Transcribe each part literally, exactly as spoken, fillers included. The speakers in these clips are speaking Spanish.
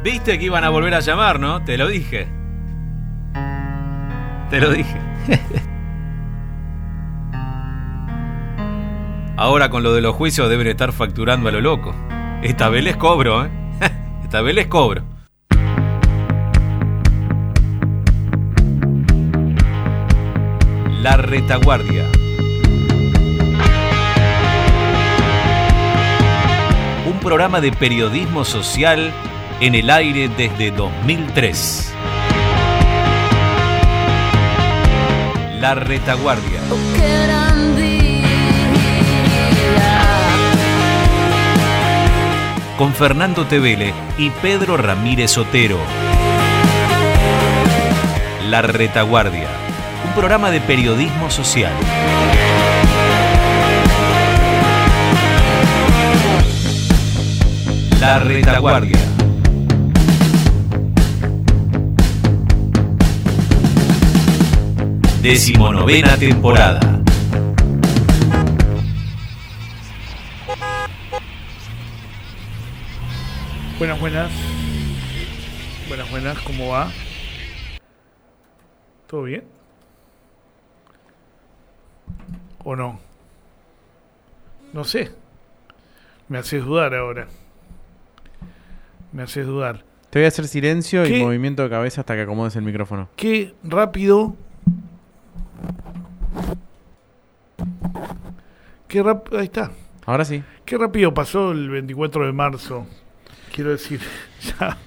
Viste que iban a volver a llamar, ¿no? Te lo dije. Te lo dije. Ahora con lo de los juicios deben estar facturando a lo loco. Esta vez les cobro, ¿eh? Esta vez les cobro. La Retaguardia. Un programa de periodismo social en el aire desde dos mil tres. La Retaguardia. Con Fernando Tevele y Pedro Ramírez Otero. La Retaguardia. Un programa de periodismo social. La Retaguardia. Decimonovena temporada. Buenas, buenas. Buenas, buenas, ¿cómo va? ¿Todo bien? ¿O no? No sé. Me haces dudar ahora. Me haces dudar. Te voy a hacer silencio ¿Qué? Y movimiento de cabeza hasta que acomodes el micrófono. Qué rápido. Qué rápido. Ahí está. Ahora sí. Qué rápido pasó el veinticuatro de marzo. Quiero decir, ya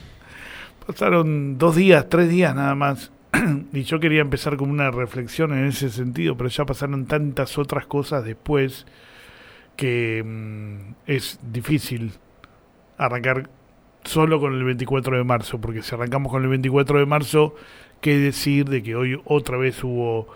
pasaron dos días, tres días nada más. Y yo quería empezar con una reflexión en ese sentido, pero ya pasaron tantas otras cosas después que mmm, es difícil arrancar solo con el veinticuatro de marzo, porque si arrancamos con el veinticuatro de marzo, qué decir de que hoy otra vez hubo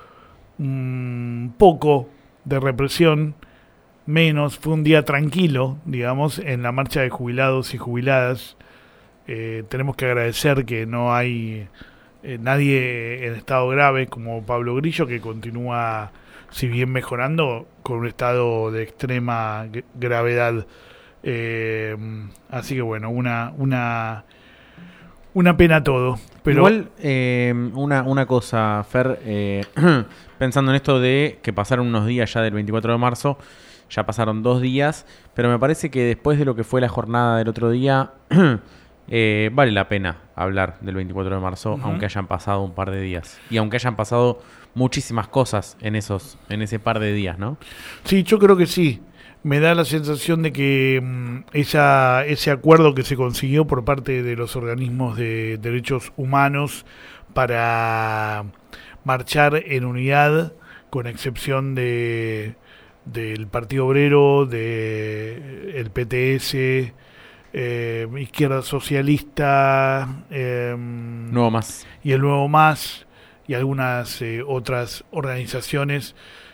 un poco de represión, menos, fue un día tranquilo, digamos, en la marcha de jubilados y jubiladas. Eh, tenemos que agradecer que no hay eh, nadie en estado grave como Pablo Grillo, que continúa, si bien mejorando, con un estado de extrema g- gravedad. Eh, así que bueno, una una una pena todo. Pero igual, eh, una, una cosa, Fer, eh, pensando en esto de que pasaron unos días ya del veinticuatro de marzo, ya pasaron dos días, pero me parece que después de lo que fue la jornada del otro día, eh, vale la pena hablar del veinticuatro de marzo, uh-huh. Aunque hayan pasado un par de días. Y aunque hayan pasado muchísimas cosas en esos en ese par de días, ¿no? Sí, yo creo que sí. Me da la sensación de que mmm, esa, ese acuerdo que se consiguió por parte de los organismos de derechos humanos para marchar en unidad, con excepción de del Partido Obrero, de el P T S, eh, Izquierda Socialista, eh, Nuevo Más y el Nuevo Más y algunas eh, otras organizaciones,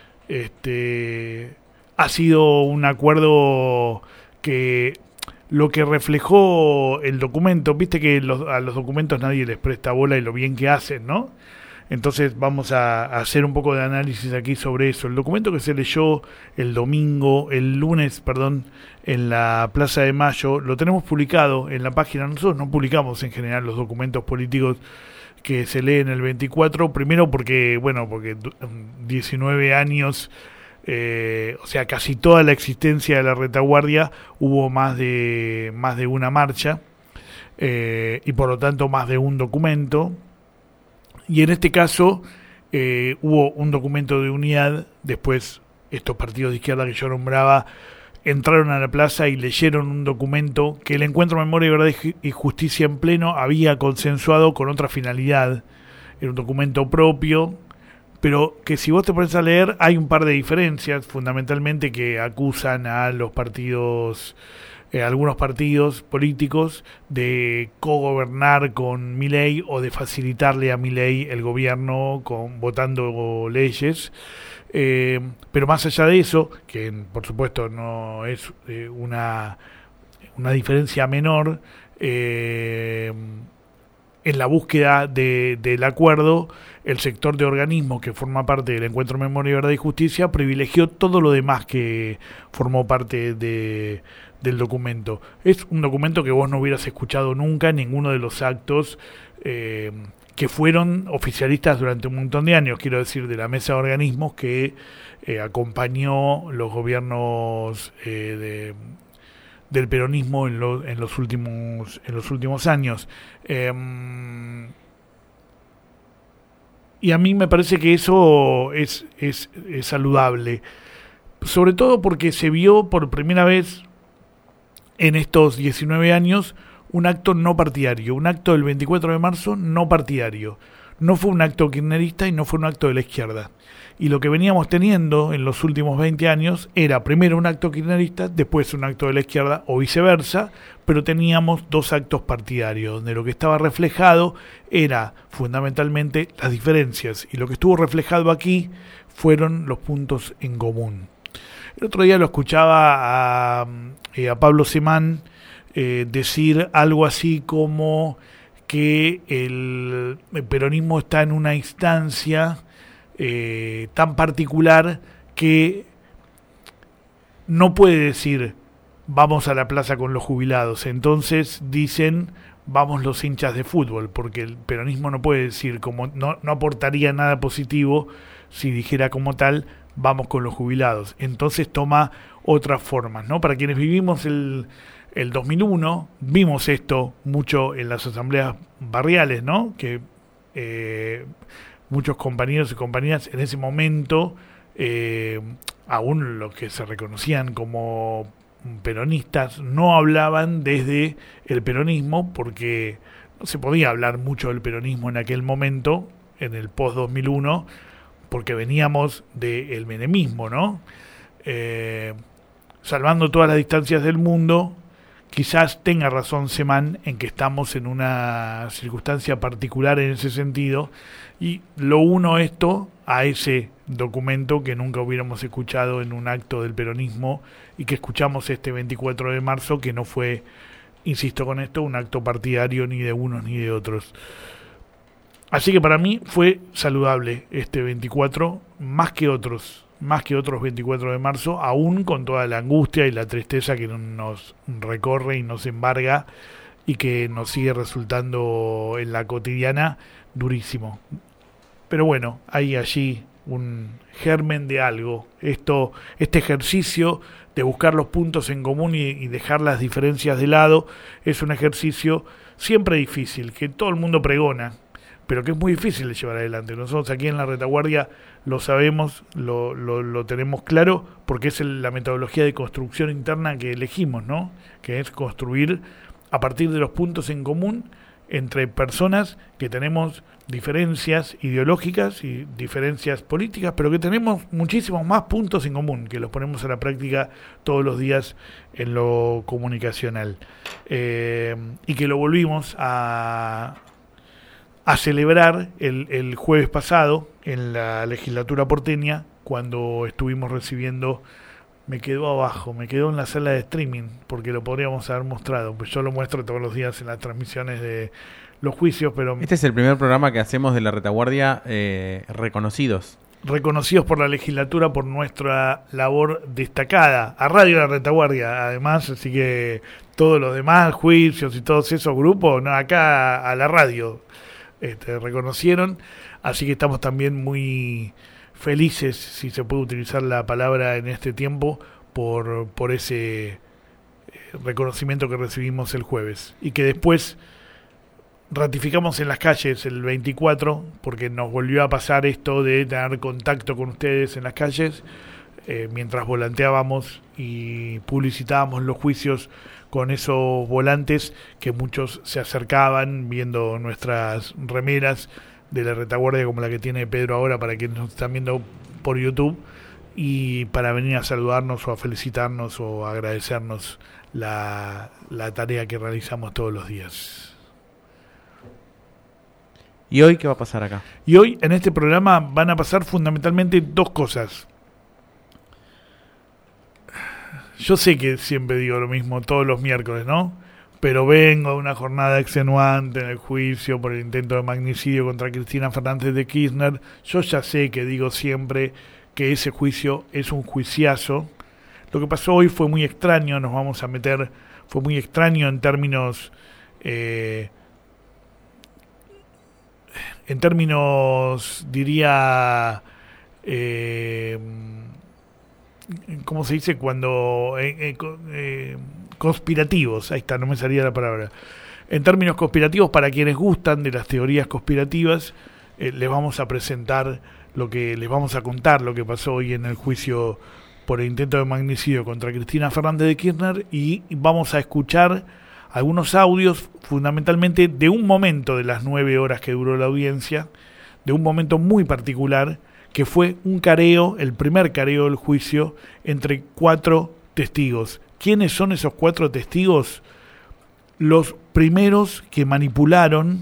este ha sido un acuerdo que lo que reflejó el documento, viste que los, a los documentos nadie les presta bola y lo bien que hacen, ¿no? Entonces vamos a, a hacer un poco de análisis aquí sobre eso. El documento que se leyó el domingo, el lunes, perdón, en la Plaza de Mayo, lo tenemos publicado en la página. Nosotros no publicamos en general los documentos políticos que se leen el veinticuatro, primero porque, bueno, porque diecinueve años... Eh, o sea, casi toda la existencia de la Retaguardia hubo más de más de una marcha eh, y por lo tanto más de un documento, y en este caso eh, hubo un documento de unidad. Después estos partidos de izquierda que yo nombraba entraron a la plaza y leyeron un documento que el Encuentro Memoria, Verdad y Justicia en Pleno había consensuado con otra finalidad. Era un documento propio, pero que si vos te pones a leer hay un par de diferencias, fundamentalmente que acusan a los partidos, eh, algunos partidos políticos, de cogobernar con Milei o de facilitarle a Milei el gobierno con votando leyes. Eh, pero más allá de eso, que por supuesto no es eh, una, una diferencia menor, eh, en la búsqueda de, del acuerdo, el sector de organismos que forma parte del Encuentro Memoria, Verdad y Justicia privilegió todo lo demás que formó parte de, del documento. Es un documento que vos no hubieras escuchado nunca en ninguno de los actos eh, que fueron oficialistas durante un montón de años, quiero decir, de la mesa de organismos que eh, acompañó los gobiernos eh, de, del peronismo en, lo, en los últimos en los últimos años. Eh, y a mí me parece que eso es, es, es saludable, sobre todo porque se vio por primera vez en estos diecinueve años un acto no partidario, un acto del veinticuatro de marzo no partidario. No fue un acto kirchnerista y no fue un acto de la izquierda. Y lo que veníamos teniendo en los últimos veinte años era primero un acto kirchnerista, después un acto de la izquierda o viceversa, pero teníamos dos actos partidarios, donde lo que estaba reflejado era fundamentalmente las diferencias. Y lo que estuvo reflejado aquí fueron los puntos en común. El otro día lo escuchaba a, a Pablo Semán eh, decir algo así como que el, el peronismo está en una instancia eh, tan particular que no puede decir vamos a la plaza con los jubilados, entonces dicen vamos los hinchas de fútbol, porque el peronismo no puede decir, como no, no aportaría nada positivo si dijera como tal vamos con los jubilados, entonces toma otras formas, ¿no? Para quienes vivimos el, el dos mil uno, vimos esto mucho en las asambleas barriales, ¿no? Que eh, muchos compañeros y compañeras en ese momento, eh, aún los que se reconocían como peronistas, no hablaban desde el peronismo, porque no se podía hablar mucho del peronismo en aquel momento, en el post dos mil uno, porque veníamos del menemismo, ¿no? Eh, salvando todas las distancias del mundo, quizás tenga razón Semán en que estamos en una circunstancia particular en ese sentido, y lo uno esto a ese documento que nunca hubiéramos escuchado en un acto del peronismo y que escuchamos este veinticuatro de marzo, que no fue, insisto con esto, un acto partidario ni de unos ni de otros. Así que para mí fue saludable este veinticuatro, más que otros, más que otros veinticuatro de marzo, aún con toda la angustia y la tristeza que nos recorre y nos embarga y que nos sigue resultando en la cotidiana durísimo. Pero bueno, hay allí un germen de algo. Esto, este ejercicio de buscar los puntos en común y, y dejar las diferencias de lado es un ejercicio siempre difícil, que todo el mundo pregona, pero que es muy difícil de llevar adelante. Nosotros aquí en la retaguardia lo sabemos, lo, lo, lo tenemos claro, porque es el, la metodología de construcción interna que elegimos, ¿no? Que es construir a partir de los puntos en común entre personas que tenemos diferencias ideológicas y diferencias políticas, pero que tenemos muchísimos más puntos en común, que los ponemos a la práctica todos los días en lo comunicacional. Eh, y que lo volvimos a... a celebrar el, el jueves pasado en la legislatura porteña, cuando estuvimos recibiendo, me quedó abajo, me quedó en la sala de streaming, porque lo podríamos haber mostrado, pues yo lo muestro todos los días en las transmisiones de los juicios, pero... Este es el primer programa que hacemos de la retaguardia eh, reconocidos. Reconocidos por la legislatura por nuestra labor destacada, a Radio La Retaguardia, además, así que todos los demás juicios y todos esos grupos, no, acá a la radio, Este, reconocieron, así que estamos también muy felices, si se puede utilizar la palabra en este tiempo, por, por ese reconocimiento que recibimos el jueves y que después ratificamos en las calles el veinticuatro, porque nos volvió a pasar esto de tener contacto con ustedes en las calles eh, mientras volanteábamos y publicitábamos los juicios con esos volantes, que muchos se acercaban viendo nuestras remeras de la retaguardia, como la que tiene Pedro ahora para quienes nos están viendo por YouTube, y para venir a saludarnos o a felicitarnos o a agradecernos la, la tarea que realizamos todos los días. ¿Y hoy qué va a pasar acá? Y hoy en este programa van a pasar fundamentalmente dos cosas. Yo sé que siempre digo lo mismo todos los miércoles, ¿no? pero vengo de una jornada extenuante en el juicio por el intento de magnicidio contra Cristina Fernández de Kirchner. Yo ya sé que digo siempre que ese juicio es un juiciazo. Lo que pasó hoy fue muy extraño, nos vamos a meter, fue muy extraño en términos, eh, en términos, diría, eh, ¿cómo se dice? Cuando, eh, eh, eh, conspirativos, ahí está, no me salía la palabra. En términos conspirativos, para quienes gustan de las teorías conspirativas, eh, les vamos a presentar lo que, les vamos a contar lo que pasó hoy en el juicio por el intento de magnicidio contra Cristina Fernández de Kirchner, y vamos a escuchar algunos audios, fundamentalmente de un momento de las nueve horas que duró la audiencia, de un momento muy particular, que fue un careo, el primer careo del juicio, entre cuatro testigos. ¿Quiénes son esos cuatro testigos? Los primeros que manipularon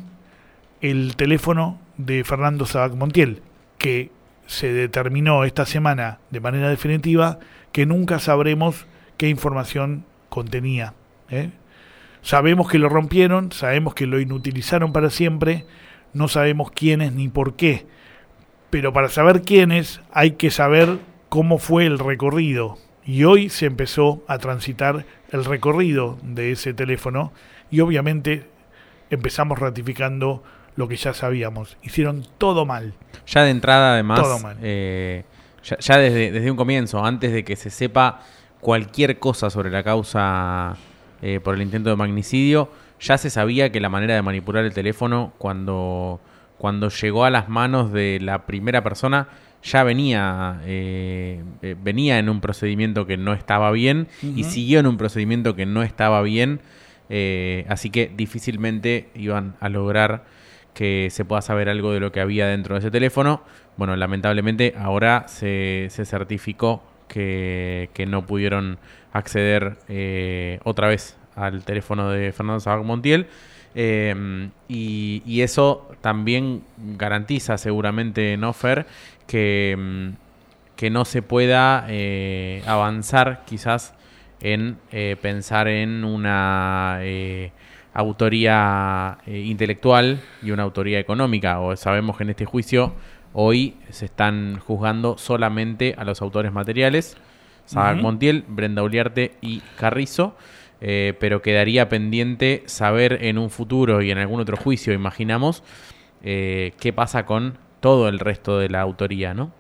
el teléfono de Fernando Sabac Montiel, que se determinó esta semana de manera definitiva que nunca sabremos qué información contenía. ¿eh? Sabemos que lo rompieron, sabemos que lo inutilizaron para siempre, no sabemos quiénes ni por qué, pero para saber quiénes hay que saber cómo fue el recorrido. Y hoy se empezó a transitar el recorrido de ese teléfono y obviamente empezamos ratificando lo que ya sabíamos. Hicieron todo mal. Ya de entrada, además, Todo mal. Eh, ya, ya desde, desde un comienzo, antes de que se sepa cualquier cosa sobre la causa eh, por el intento de magnicidio, ya se sabía que la manera de manipular el teléfono cuando, cuando llegó a las manos de la primera persona ya venía eh, eh, venía en un procedimiento que no estaba bien uh-huh. y siguió en un procedimiento que no estaba bien, eh, así que difícilmente iban a lograr que se pueda saber algo de lo que había dentro de ese teléfono. Bueno, lamentablemente ahora se, se certificó que, que no pudieron acceder eh, otra vez al teléfono de Fernando Sabac Montiel. Eh, y, y eso también garantiza seguramente, ¿no, Fer? Que, que no se pueda eh, avanzar quizás en eh, pensar en una eh, autoría eh, intelectual y una autoría económica. O sabemos que en este juicio hoy se están juzgando solamente a los autores materiales, Sabac uh-huh. Montiel, Brenda Uliarte y Carrizo. Eh, pero quedaría pendiente saber en un futuro y en algún otro juicio, imaginamos, eh, qué pasa con todo el resto de la autoría, ¿no?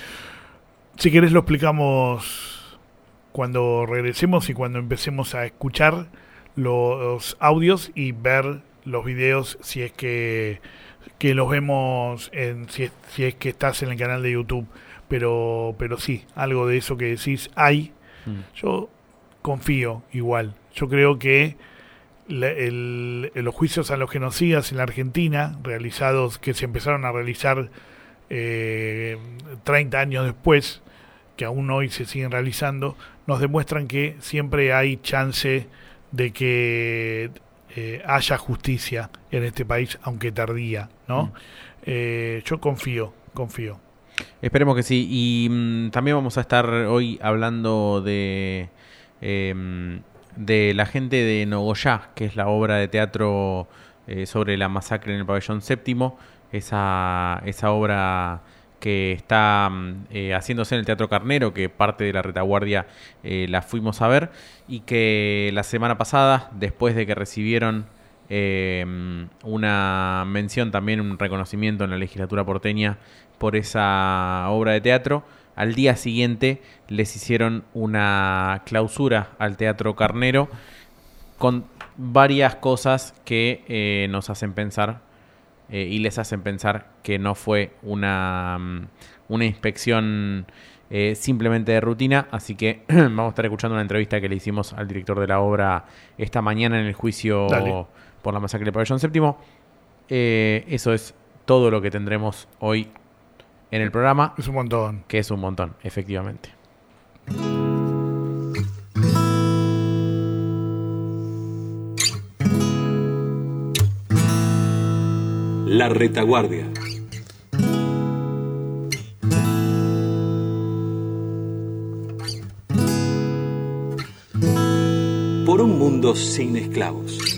Si querés lo explicamos cuando regresemos y cuando empecemos a escuchar los audios y ver los videos, si es que, que los vemos, en, si, es, si es que estás en el canal de YouTube. Pero, pero sí, algo de eso que decís hay. Mm. Yo confío igual. Yo creo que la, el, los juicios a los genocidas en la Argentina, realizados, que se empezaron a realizar eh, treinta años después, que aún hoy se siguen realizando, nos demuestran que siempre hay chance de que eh, haya justicia en este país, aunque tardía, ¿no? Mm. Eh, yo confío, confío. Esperemos que sí. Y mmm, también vamos a estar hoy hablando de... Eh, de La gente de Nogoyá, que es la obra de teatro eh, sobre la masacre en el pabellón séptimo, esa, esa obra que está eh, haciéndose en el Teatro Carnero, que parte de la retaguardia eh, la fuimos a ver, y que la semana pasada, después de que recibieron eh, una mención, también un reconocimiento en la legislatura porteña por esa obra de teatro, al día siguiente les hicieron una clausura al Teatro Carnero con varias cosas que eh, nos hacen pensar eh, y les hacen pensar que no fue una, una inspección eh, simplemente de rutina. Así que vamos a estar escuchando una entrevista que le hicimos al director de la obra esta mañana en el juicio Dale. por la masacre del pabellón séptimo. Eh, eso es todo lo que tendremos hoy en el programa. Es un montón. Que es un montón, efectivamente. La retaguardia. Por un mundo mundo sin esclavos.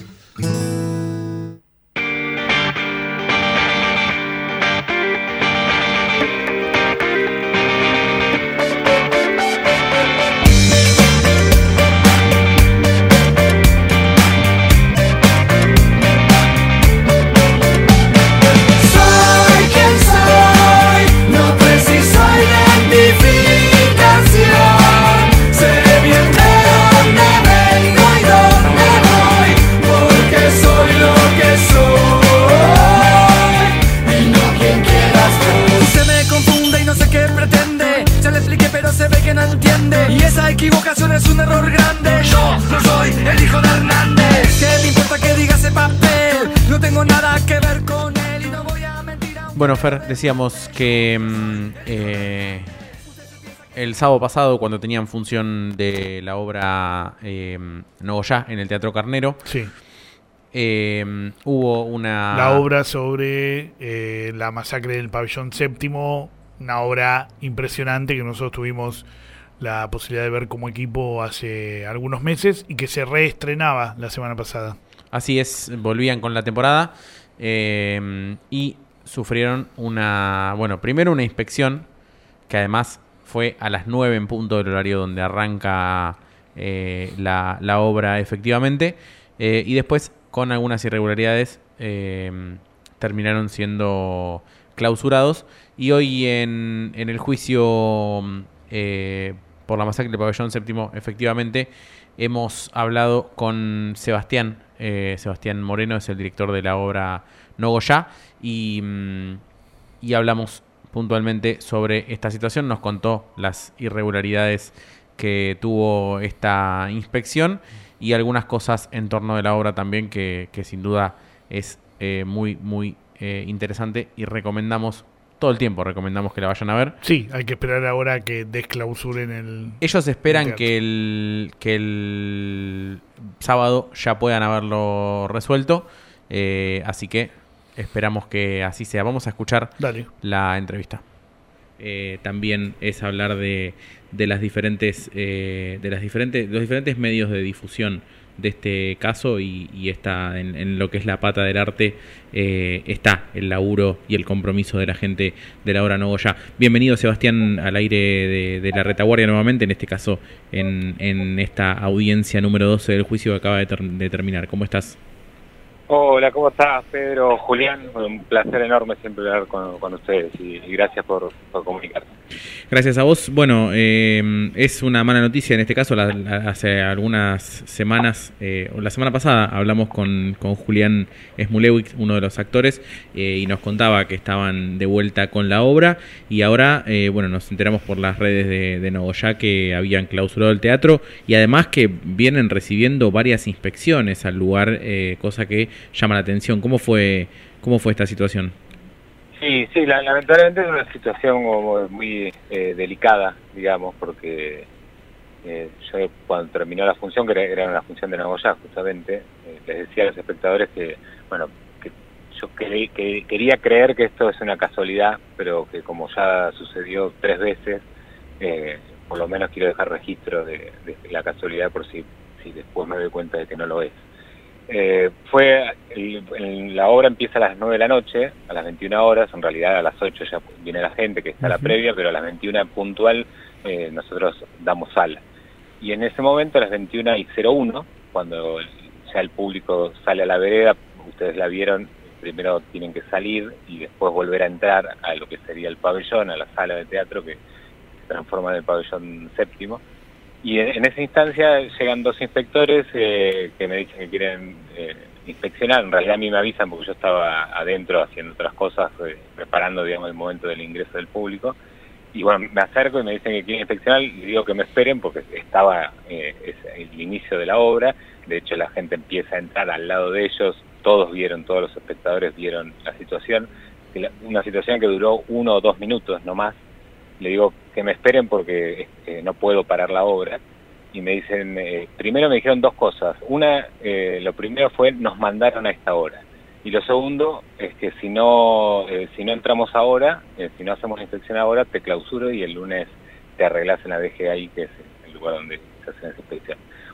Equivocación es un error grande. Yo no soy el hijo de Hernández. ¿Qué me importa que diga ese papel? No tengo nada que ver con él y no voy a mentir. Bueno, Fer, decíamos que eh, el sábado pasado, cuando tenían función de la obra eh, Nogoyá en el Teatro Carnero, sí. eh, hubo una... La obra sobre eh, la masacre del Pabellón Séptimo, una obra impresionante que nosotros tuvimos la posibilidad de ver como equipo hace algunos meses y que se reestrenaba la semana pasada. Así es, volvían con la temporada eh, y sufrieron una, bueno, primero una inspección que además fue a las nueve en punto del horario donde arranca eh, la, la obra efectivamente, eh, y después con algunas irregularidades eh, terminaron siendo clausurados, y hoy en, en el juicio eh, por la masacre del Pabellón Séptimo, efectivamente, hemos hablado con Sebastián. Eh, Sebastián Moreno es el director de la obra Nogoyá, y, y hablamos puntualmente sobre esta situación. Nos contó las irregularidades que tuvo esta inspección y algunas cosas en torno de la obra también que, que sin duda es eh, muy, muy eh, interesante, y recomendamos todo el tiempo, recomendamos que la vayan a ver. Sí, hay que esperar ahora que desclausuren el... Ellos esperan el que el que el sábado ya puedan haberlo resuelto, eh, así que esperamos que así sea. Vamos a escuchar Dale. la entrevista. Eh, también es hablar de, de las diferentes eh, de las diferentes los diferentes medios de difusión de este caso, y, y está en, en lo que es la pata del arte, eh, está el laburo y el compromiso de la gente de la obra Nogoyá. Bienvenido, Sebastián, al aire de, de la retaguardia nuevamente, en este caso en, en esta audiencia número doce del juicio que acaba de, ter- de terminar. ¿Cómo estás? Hola, ¿cómo estás, Pedro? Julián, un placer enorme siempre hablar con, con ustedes, y, y gracias por, por comunicarse. Gracias a vos. Bueno, eh, es una mala noticia en este caso. La, la, hace algunas semanas, eh, la semana pasada, hablamos con, con Julián Smulewicz, uno de los actores, eh, y nos contaba que estaban de vuelta con la obra, y ahora, eh, bueno, nos enteramos por las redes de, de Nogoyá que habían clausurado el teatro, y además que vienen recibiendo varias inspecciones al lugar, eh, cosa que llama la atención. ¿Cómo fue, cómo fue esta situación? Sí, sí, la, lamentablemente es una situación como muy eh, delicada, digamos, porque eh, yo cuando terminó la función, que era, era una función de Nogoyá justamente, eh, les decía a los espectadores que, bueno, que yo que, que quería creer que esto es una casualidad, pero que como ya sucedió tres veces, eh, por lo menos quiero dejar registro de, de la casualidad por si, si después me doy cuenta de que no lo es. Eh, fue el, el, la obra empieza a las nueve de la noche, a las veintiuna horas, en realidad a las ocho ya viene la gente que está a la previa, pero a las veintiuna puntual eh, nosotros damos sala. Y en ese momento, a las veintiuna y cero uno, cuando ya el público sale a la vereda, ustedes la vieron, primero tienen que salir y después volver a entrar a lo que sería el pabellón, a la sala de teatro que se transforma en el pabellón séptimo. Y en, en esa instancia llegan dos inspectores eh, que me dicen que quieren eh, inspeccionar. En realidad a mí me avisan porque yo estaba adentro haciendo otras cosas, eh, preparando, digamos, el momento del ingreso del público. Y bueno, me acerco y me dicen que quieren inspeccionar, y digo que me esperen porque estaba eh, es el inicio de la obra. De hecho, la gente empieza a entrar al lado de ellos, todos vieron, todos los espectadores vieron la situación. Una situación que duró uno o dos minutos, no más. Le digo que me esperen porque eh, no puedo parar la obra, y me dicen, eh, primero me dijeron dos cosas. Una, eh, lo primero fue, nos mandaron a esta hora, y lo segundo es que si no eh, si no entramos ahora, eh, si no hacemos la inspección ahora, te clausuro y el lunes te arreglas en la D G A I, que es el lugar donde se hace esa inspección.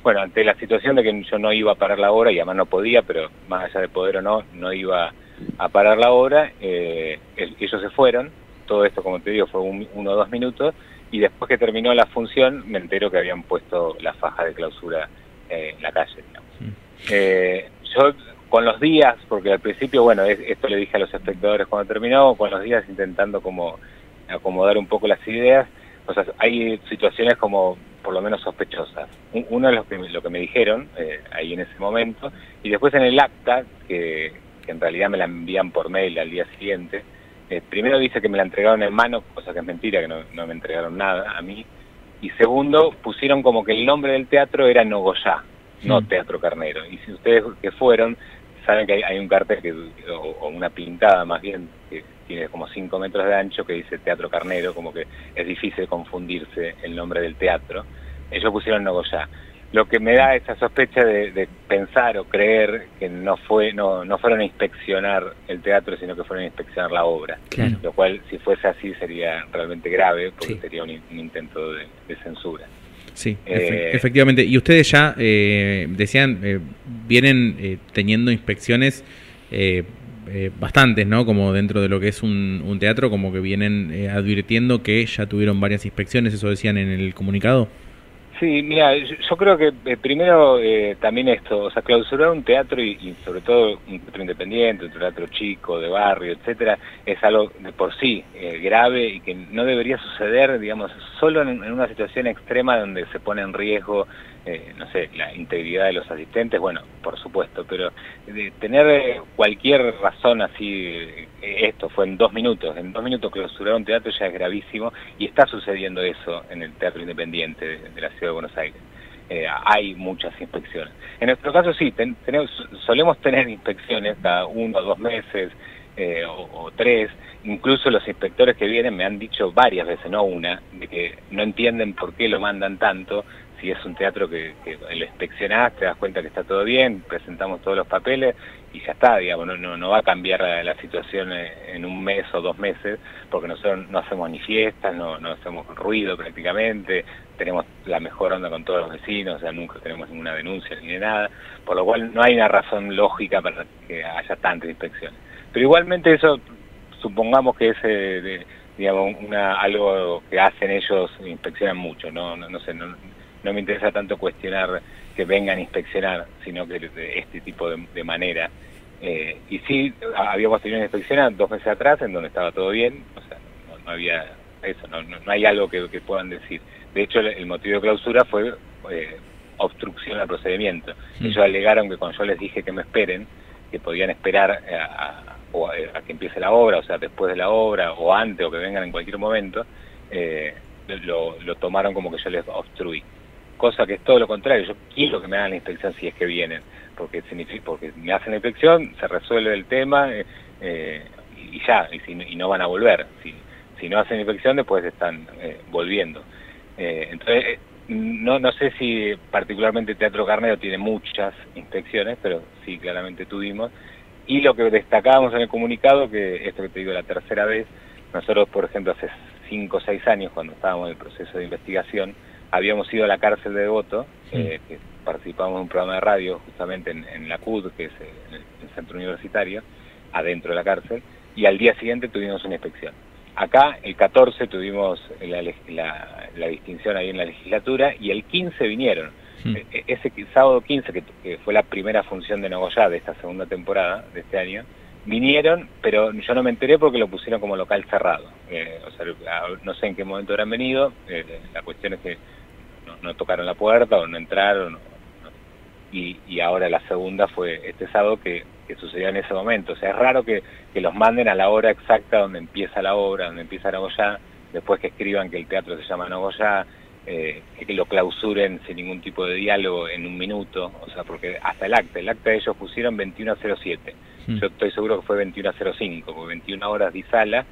Bueno, ante la situación de que yo no iba a parar la obra, y además no podía, pero más allá de poder o no, no iba a parar la obra, eh, ellos se fueron. Todo esto, como te digo, fue un, uno o dos minutos, y después que terminó la función me entero que habían puesto la faja de clausura eh, en la calle, digamos. Sí. Eh, yo con los días, porque al principio, bueno, es, esto le dije a los espectadores cuando terminó, con los días intentando como acomodar un poco las ideas, o sea, hay situaciones como por lo menos sospechosas. Uno es lo que, lo que me dijeron eh, ahí en ese momento, y después en el acta, que, que en realidad me la envían por mail al día siguiente. Eh, primero dice que me la entregaron en mano, cosa que es mentira, que no, no me entregaron nada a mí. Y segundo, pusieron como que el nombre del teatro era Nogoyá, no mm. Teatro Carnero. Y si ustedes que fueron, saben que hay, hay un cartel, que, o, o una pintada más bien, que tiene como cinco metros de ancho, que dice Teatro Carnero, como que es difícil confundirse el nombre del teatro. Ellos pusieron Nogoyá. Lo que me da esa sospecha de, de pensar o creer que no fue no, no fueron a inspeccionar el teatro, sino que fueron a inspeccionar la obra. Claro. Lo cual, si fuese así, sería realmente grave, porque sí. sería un, un intento de, de censura. Sí, eh, efectivamente. Y ustedes ya eh, decían, eh, vienen eh, teniendo inspecciones eh, eh, bastantes, ¿no? Como dentro de lo que es un, un teatro, como que vienen eh, advirtiendo que ya tuvieron varias inspecciones, eso decían en el comunicado. Sí, mira, yo, yo creo que eh, primero eh, también esto, o sea, clausurar un teatro y, y sobre todo un teatro independiente, un teatro chico, de barrio, etcétera, es algo de por sí eh, grave y que no debería suceder, digamos, solo en, en una situación extrema donde se pone en riesgo, eh, no sé, la integridad de los asistentes, bueno, por supuesto, pero de tener eh, cualquier razón así, eh, esto fue en dos minutos, en dos minutos clausurar un teatro ya es gravísimo, y está sucediendo eso en el teatro independiente de, de la ciudad de Buenos Aires. Eh, hay muchas inspecciones. En nuestro caso sí, ten, tenemos, solemos tener inspecciones cada uno o dos meses eh, o, o tres. Incluso los inspectores que vienen me han dicho varias veces, no una, de que no entienden por qué lo mandan tanto. Si es un teatro que, que lo inspeccionás, te das cuenta que está todo bien, presentamos todos los papeles y ya está, digamos, no, no, no va a cambiar la, la situación en un mes o dos meses, porque nosotros no hacemos ni fiestas, no, no hacemos ruido prácticamente, tenemos la mejor onda con todos los vecinos, o sea, nunca tenemos ninguna denuncia ni de nada, por lo cual no hay una razón lógica para que haya tantas inspecciones. Pero igualmente eso, supongamos que es, eh, de, digamos, una, algo que hacen ellos, inspeccionan mucho, no, no, no sé, no, no me interesa tanto cuestionar que vengan a inspeccionar, sino que de este tipo de, de manera. Eh, y sí, habíamos tenido una inspección dos meses atrás en donde estaba todo bien, o sea, no, no había eso, no, no, no hay algo que, que puedan decir. De hecho, el, el motivo de clausura fue eh, obstrucción al procedimiento. Mm. Ellos alegaron que cuando yo les dije que me esperen, que podían esperar a, a, o a, a que empiece la obra, o sea, después de la obra, o antes, o que vengan en cualquier momento, eh, lo, lo tomaron como que yo les obstruí. Cosa que es todo lo contrario, yo quiero que me hagan la inspección si es que vienen, porque significa, porque me hacen la inspección, se resuelve el tema eh, y ya, y, si, y no van a volver. Si, si no hacen inspección, después están eh, volviendo. Eh, entonces, no, no sé si particularmente Teatro Carnero tiene muchas inspecciones, pero sí, claramente tuvimos. Y lo que destacábamos en el comunicado, que esto que te digo la tercera vez, nosotros, por ejemplo, hace cinco o seis años, cuando estábamos en el proceso de investigación, habíamos ido a la cárcel de Devoto, sí. eh, que participamos en un programa de radio justamente en, en la C U D, que es en el, el centro universitario, adentro de la cárcel, y al día siguiente tuvimos una inspección. Acá, el catorce, tuvimos la, la, la distinción ahí en la legislatura, y el quince vinieron. Sí. E, ese sábado quince, que, que fue la primera función de Nogoyá de esta segunda temporada, de este año, vinieron, pero yo no me enteré porque lo pusieron como local cerrado. Eh, o sea, no sé en qué momento habrán venido, eh, la cuestión es que no, no tocaron la puerta o no entraron, no, no. Y, y ahora la segunda fue este sábado que, que sucedió en ese momento. O sea, es raro que, que los manden a la hora exacta donde empieza la obra, donde empieza Nogoyá, después que escriban que el teatro se llama Nogoyá, eh, que lo clausuren sin ningún tipo de diálogo en un minuto, o sea, porque hasta el acta, el acta de ellos pusieron veintiuno cero siete. Mm. Yo estoy seguro que fue veintiuno cero cinco, porque veintiuna horas di sala,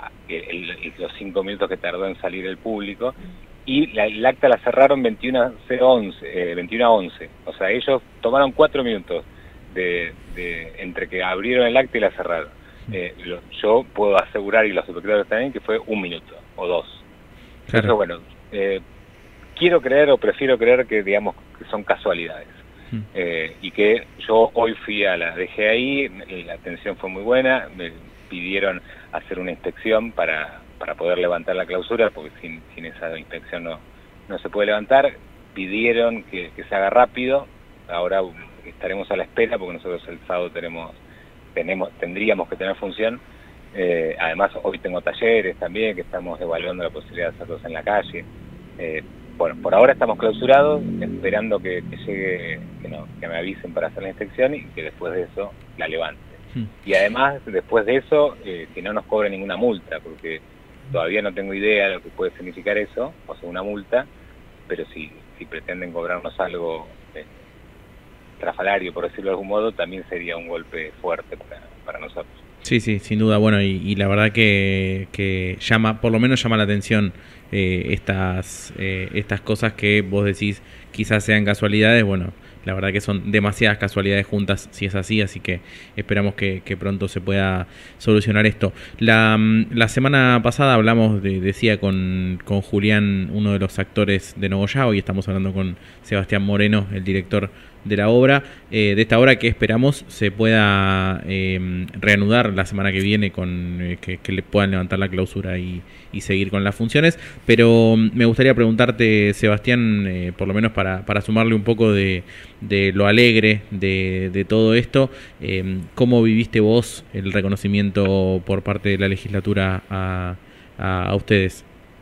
el, el, los cinco minutos que tardó en salir el público, y la, el acta la cerraron veintiuno cero once, eh, veintiuno once, o sea, ellos tomaron cuatro minutos de, de entre que abrieron el acta y la cerraron. Eh, lo, yo puedo asegurar, y los espectadores también, que fue un minuto o dos. Claro. Entonces, bueno, eh, quiero creer o prefiero creer que, digamos, que son casualidades. Mm. Eh, y que yo hoy fui a la D G A I, la atención fue muy buena, me pidieron hacer una inspección para, para poder levantar la clausura, porque sin, sin esa inspección no, no se puede levantar, pidieron que, que se haga rápido, ahora estaremos a la espera porque nosotros el sábado tenemos, tenemos tendríamos que tener función. Eh, además hoy tengo talleres también que estamos evaluando la posibilidad de hacerlos en la calle. Eh, bueno, por ahora estamos clausurados, esperando que, que llegue, que, no, que me avisen para hacer la inspección y que después de eso la levante. Hmm. Y además, después de eso, eh, que no nos cobre ninguna multa, porque todavía no tengo idea de lo que puede significar eso, o sea, una multa, pero si, si pretenden cobrarnos algo eh, trafalario, por decirlo de algún modo, también sería un golpe fuerte para, para nosotros. Sí, sí, sin duda. Bueno, y, y la verdad que, que llama, por lo menos llama la atención eh, estas eh, estas cosas que vos decís quizás sean casualidades. Bueno, la verdad que son demasiadas casualidades juntas si es así, así que esperamos que, que pronto se pueda solucionar esto. La, la semana pasada hablamos, de, decía, con, con Julián, uno de los actores de Nogoyá. Hoy estamos hablando con Sebastián Moreno, el director de la obra, eh, de esta obra que esperamos se pueda eh, reanudar la semana que viene, con eh, que, que le puedan levantar la clausura y, y seguir con las funciones. Pero me gustaría preguntarte, Sebastián, eh, por lo menos para, para sumarle un poco de, de lo alegre de, de todo esto, eh, ¿cómo viviste vos el reconocimiento por parte de la legislatura a, a, a ustedes?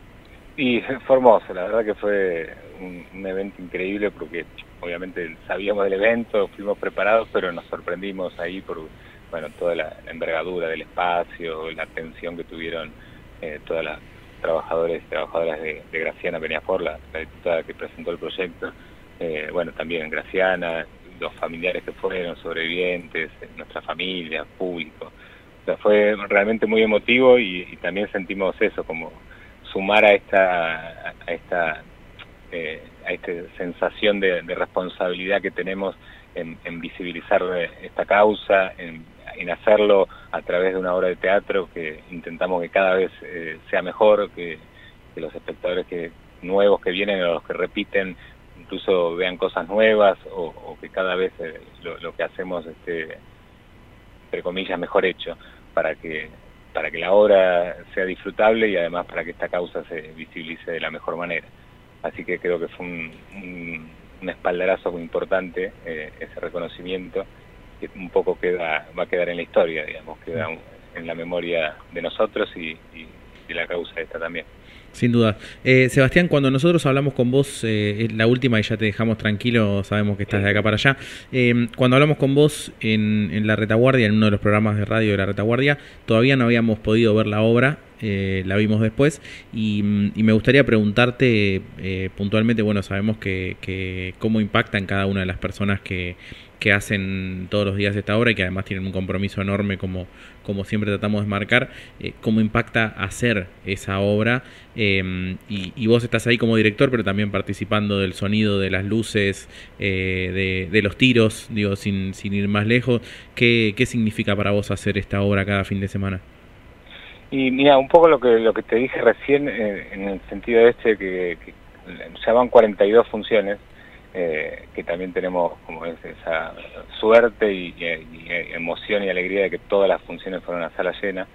Y fue hermoso, la verdad que fue un, un evento increíble, porque obviamente sabíamos del evento, fuimos preparados, pero nos sorprendimos ahí por, bueno, toda la, la envergadura del espacio, la atención que tuvieron eh, todas las trabajadores y trabajadoras de, de Graciana Peñafort, la, la diputada que presentó el proyecto, eh, bueno, también Graciana, los familiares que fueron, sobrevivientes, nuestra familia, público. O sea, fue realmente muy emotivo y, y también sentimos eso, como sumar a esta a esta eh, a esta sensación de, de responsabilidad que tenemos en, en visibilizar esta causa, en, en hacerlo a través de una obra de teatro que intentamos que cada vez eh, sea mejor, que, que los espectadores que nuevos que vienen o los que repiten incluso vean cosas nuevas, o, o que cada vez eh, lo, lo que hacemos esté, entre comillas, mejor hecho, para que para que la obra sea disfrutable y además para que esta causa se visibilice de la mejor manera. Así que creo que fue un, un, un espaldarazo muy importante, eh, ese reconocimiento, que un poco queda va a quedar en la historia, digamos, queda un, en la memoria de nosotros y, y de la causa esta también. Sin duda. Eh, Sebastián, cuando nosotros hablamos con vos, eh, la última y ya te dejamos tranquilo, sabemos que estás de acá para allá, eh, cuando hablamos con vos en, en La Retaguardia, en uno de los programas de radio de La Retaguardia, todavía no habíamos podido ver la obra, eh, la vimos después, y, y me gustaría preguntarte eh, puntualmente, bueno, sabemos que, que cómo impacta en cada una de las personas que, que hacen todos los días esta obra y que además tienen un compromiso enorme, como, como siempre tratamos de marcar, eh, cómo impacta hacer esa obra, eh, y, y vos estás ahí como director, pero también participando del sonido, de las luces, eh, de, de los tiros, digo, sin, sin ir más lejos. ¿Qué, qué significa para vos hacer esta obra cada fin de semana? Y mira, un poco lo que lo que te dije recién, eh, en el sentido este, que, que ya van cuarenta y dos funciones, Eh, que también tenemos como es esa suerte y, y, y emoción y alegría de que todas las funciones fueron a sala llena,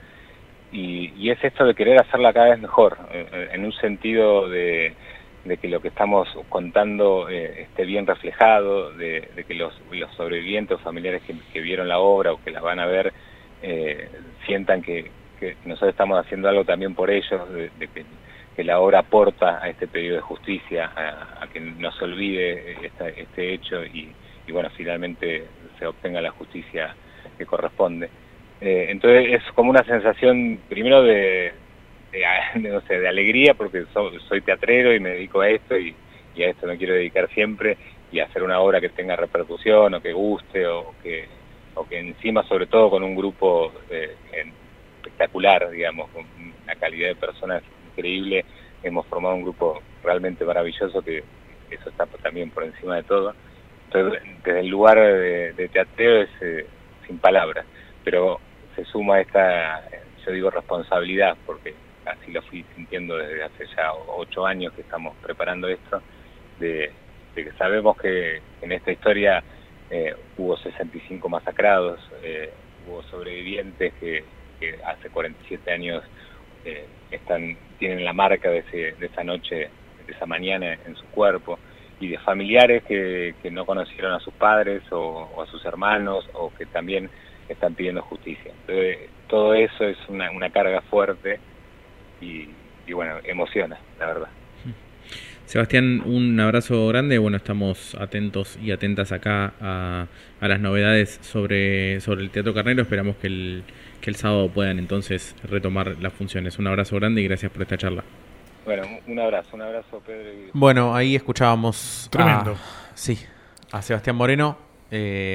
y, y es esto de querer hacerla cada vez mejor, eh, en un sentido de, de que lo que estamos contando eh, esté bien reflejado, de, de que los, los sobrevivientes o familiares que, que vieron la obra o que la van a ver eh, sientan que, que nosotros estamos haciendo algo también por ellos, de, de que que la obra aporta a este pedido de justicia, a, a que no se olvide esta, este hecho y, y bueno, finalmente se obtenga la justicia que corresponde. Eh, entonces es como una sensación primero de, de, de, no sé, de alegría, porque so, soy teatrero y me dedico a esto y, y a esto me quiero dedicar siempre, y hacer una obra que tenga repercusión o que guste o que, o que encima, sobre todo con un grupo eh, espectacular, digamos, con una calidad de personas increíble. Hemos formado un grupo realmente maravilloso, que eso está también por encima de todo. Entonces, desde el lugar de, de teatreo es eh, sin palabras, pero se suma esta, yo digo, responsabilidad, porque así lo fui sintiendo desde hace ya ocho años que estamos preparando esto, de, de de que sabemos que en esta historia eh, hubo sesenta y cinco masacrados, eh, hubo sobrevivientes que, que hace cuarenta y siete años eh, están tienen la marca de, ese, de esa noche, de esa mañana en su cuerpo, y de familiares que, que no conocieron a sus padres o, o a sus hermanos, o que también están pidiendo justicia. Entonces, todo eso es una, una carga fuerte y, y bueno, emociona, la verdad. Sebastián, un abrazo grande. Bueno, estamos atentos y atentas acá a, a las novedades sobre, sobre el Teatro Carnero. Esperamos que el, que el sábado puedan entonces retomar las funciones. Un abrazo grande y gracias por esta charla. Bueno, un abrazo, un abrazo, Pedro. Y... Bueno, ahí escuchábamos Tremendo. A, sí, a Sebastián Moreno. Eh,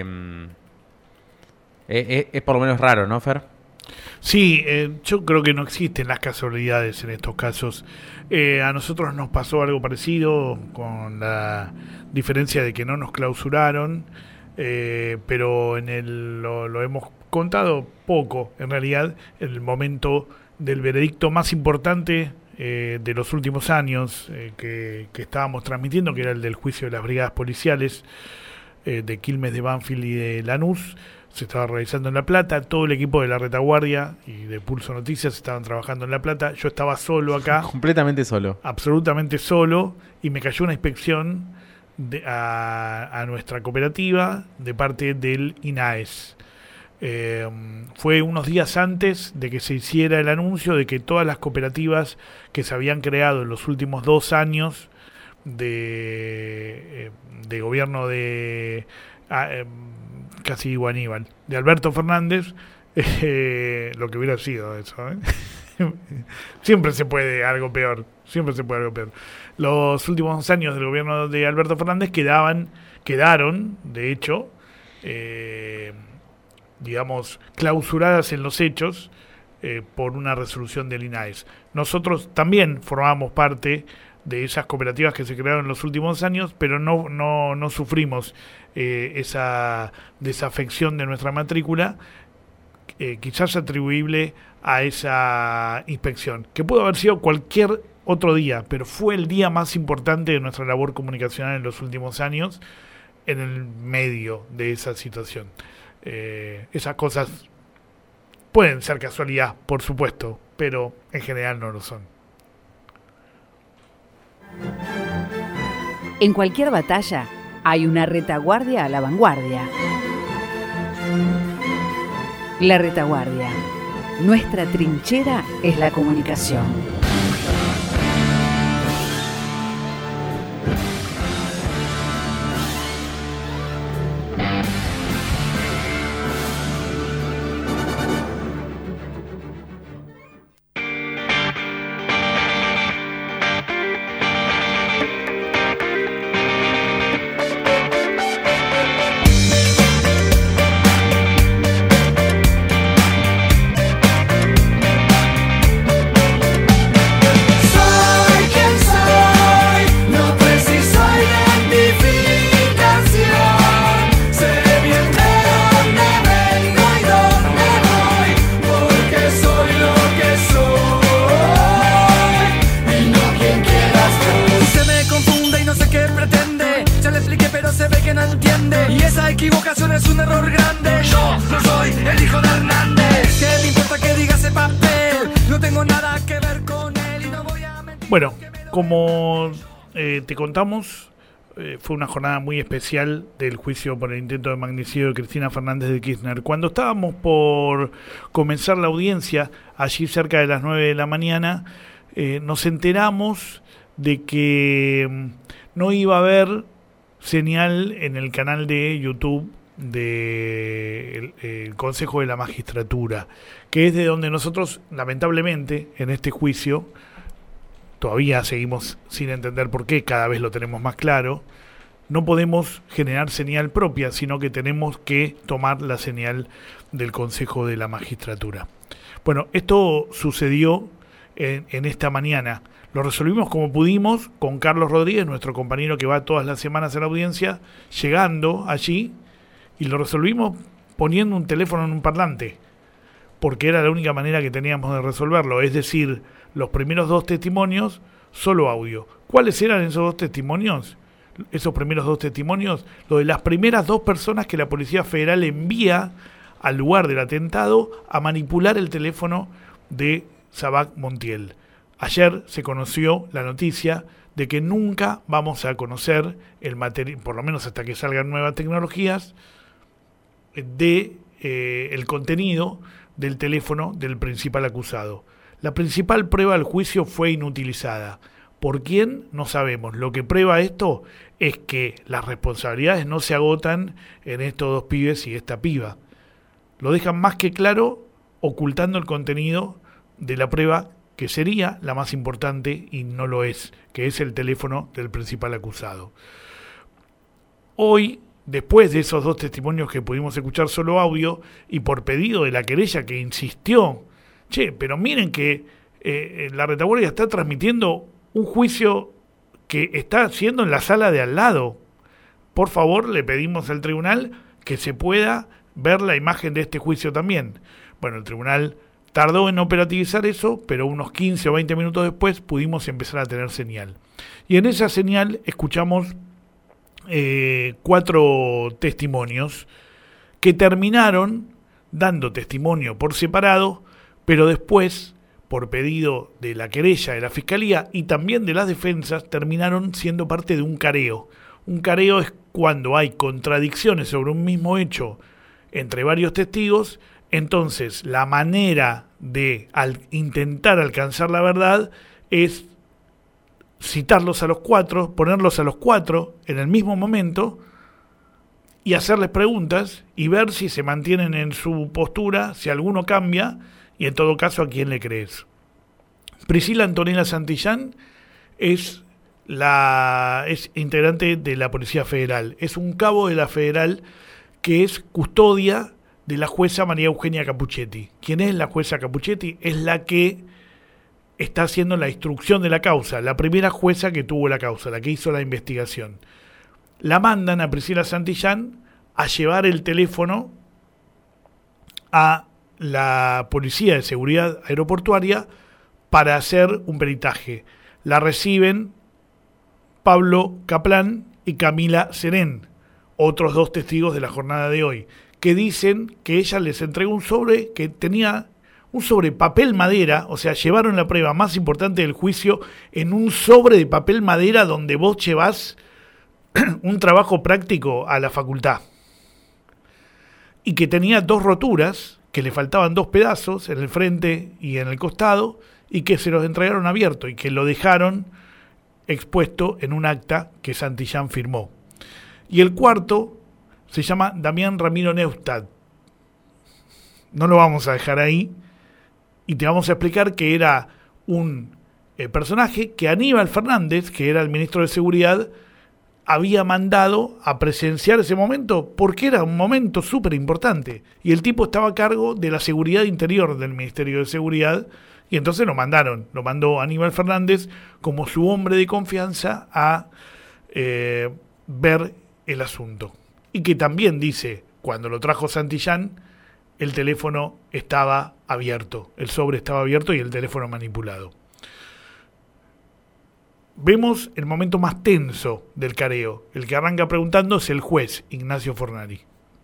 eh, es por lo menos raro, ¿no, Fer? Sí, eh, yo creo que no existen las casualidades en estos casos. Eh, a nosotros nos pasó algo parecido, con la diferencia de que no nos clausuraron, eh, pero en el, lo, lo hemos contado poco, en realidad, en el momento del veredicto más importante eh, de los últimos años eh, que, que estábamos transmitiendo, que era el del juicio de las brigadas policiales eh, de Quilmes, de Banfield y de Lanús. Se estaba realizando en La Plata, todo el equipo de La Retaguardia y de Pulso Noticias estaban trabajando en La Plata. Yo estaba solo acá. Completamente solo. Absolutamente solo. Y me cayó una inspección de, a, a nuestra cooperativa de parte del INAES. Eh, fue unos días antes de que se hiciera el anuncio de que todas las cooperativas que se habían creado en los últimos dos años de, de gobierno de... Ah, eh, casi digo Aníbal, de Alberto Fernández, eh, lo que hubiera sido eso, ¿eh? Siempre se puede algo peor, siempre se puede algo peor. Los últimos años del gobierno de Alberto Fernández quedaban, quedaron, de hecho, eh, digamos, clausuradas en los hechos eh, por una resolución del INAES. Nosotros también formamos parte de esas cooperativas que se crearon en los últimos años, pero no, no, no sufrimos eh, esa desafección de nuestra matrícula, eh, quizás atribuible a esa inspección, que pudo haber sido cualquier otro día, pero fue el día más importante de nuestra labor comunicacional en los últimos años, en el medio de esa situación. Eh, esas cosas pueden ser casualidad, por supuesto, pero en general no lo son. En cualquier batalla hay una retaguardia a la vanguardia. La retaguardia. Nuestra trinchera es la comunicación. Bueno, como eh, te contamos, eh, fue una jornada muy especial del juicio por el intento de magnicidio de Cristina Fernández de Kirchner. Cuando estábamos por comenzar la audiencia, allí cerca de las nueve de la mañana, eh, nos enteramos de que mm, no iba a haber señal en el canal de YouTube del de el Consejo de la Magistratura, que es de donde nosotros, lamentablemente, en este juicio, todavía seguimos sin entender por qué, cada vez lo tenemos más claro, no podemos generar señal propia, sino que tenemos que tomar la señal del Consejo de la Magistratura. Bueno, esto sucedió en, en esta mañana. Lo resolvimos como pudimos con Carlos Rodríguez, nuestro compañero que va todas las semanas a la audiencia, llegando allí, y lo resolvimos poniendo un teléfono en un parlante, porque era la única manera que teníamos de resolverlo, es decir, los primeros dos testimonios, solo audio. ¿Cuáles eran esos dos testimonios? esos primeros dos testimonios, lo de las primeras dos personas que la Policía Federal envía al lugar del atentado a manipular el teléfono de Sabac Montiel. Ayer se conoció la noticia de que nunca vamos a conocer el material, por lo menos hasta que salgan nuevas tecnologías, de eh, el contenido del teléfono del principal acusado. La principal prueba del juicio fue inutilizada. ¿Por quién? No sabemos. Lo que prueba esto es que las responsabilidades no se agotan en estos dos pibes y esta piba. Lo dejan más que claro ocultando el contenido de la prueba que sería la más importante y no lo es, que es el teléfono del principal acusado. Hoy, después de esos dos testimonios que pudimos escuchar solo audio y por pedido de la querella que insistió, che, pero miren que eh, la retaguardia está transmitiendo un juicio que está haciendo en la sala de al lado. Por favor, le pedimos al tribunal que se pueda ver la imagen de este juicio también. Bueno, el tribunal tardó en operativizar eso, pero unos quince o veinte minutos después pudimos empezar a tener señal. Y en esa señal escuchamos eh, cuatro testimonios que terminaron dando testimonio por separado, pero después, por pedido de la querella de la Fiscalía y también de las defensas, terminaron siendo parte de un careo. Un careo es cuando hay contradicciones sobre un mismo hecho entre varios testigos, entonces la manera de al intentar alcanzar la verdad es citarlos a los cuatro, ponerlos a los cuatro en el mismo momento y hacerles preguntas y ver si se mantienen en su postura, si alguno cambia, y en todo caso, ¿a quién le crees? Priscila Antonella Santillán es, la, es integrante de la Policía Federal. Es un cabo de la Federal que es custodia de la jueza María Eugenia Capuchetti. ¿Quién es la jueza Capuchetti? Es la que está haciendo la instrucción de la causa, la primera jueza que tuvo la causa, la que hizo la investigación. La mandan a Priscila Santillán a llevar el teléfono a la Policía de Seguridad Aeroportuaria para hacer un peritaje. La reciben Pablo Caplán y Camila Serén, otros dos testigos de la jornada de hoy, que dicen que ella les entregó un sobre que tenía un sobre papel madera, o sea, llevaron la prueba más importante del juicio en un sobre de papel madera donde vos llevás un trabajo práctico a la facultad. Y que tenía dos roturas, que le faltaban dos pedazos en el frente y en el costado, y que se los entregaron abierto y que lo dejaron expuesto en un acta que Santillán firmó. Y el cuarto se llama Damián Ramiro Neustadt. No lo vamos a dejar ahí y te vamos a explicar que era un eh, personaje que Aníbal Fernández, que era el ministro de Seguridad, había mandado a presenciar ese momento porque era un momento súper importante y el tipo estaba a cargo de la seguridad interior del Ministerio de Seguridad y entonces lo mandaron, lo mandó Aníbal Fernández como su hombre de confianza a eh, ver el asunto. Y que también dice, cuando lo trajo Santillán, el teléfono estaba abierto, el sobre estaba abierto y el teléfono manipulado. Vemos el momento más tenso del careo. El que arranca preguntando es el juez, Ignacio Fornari.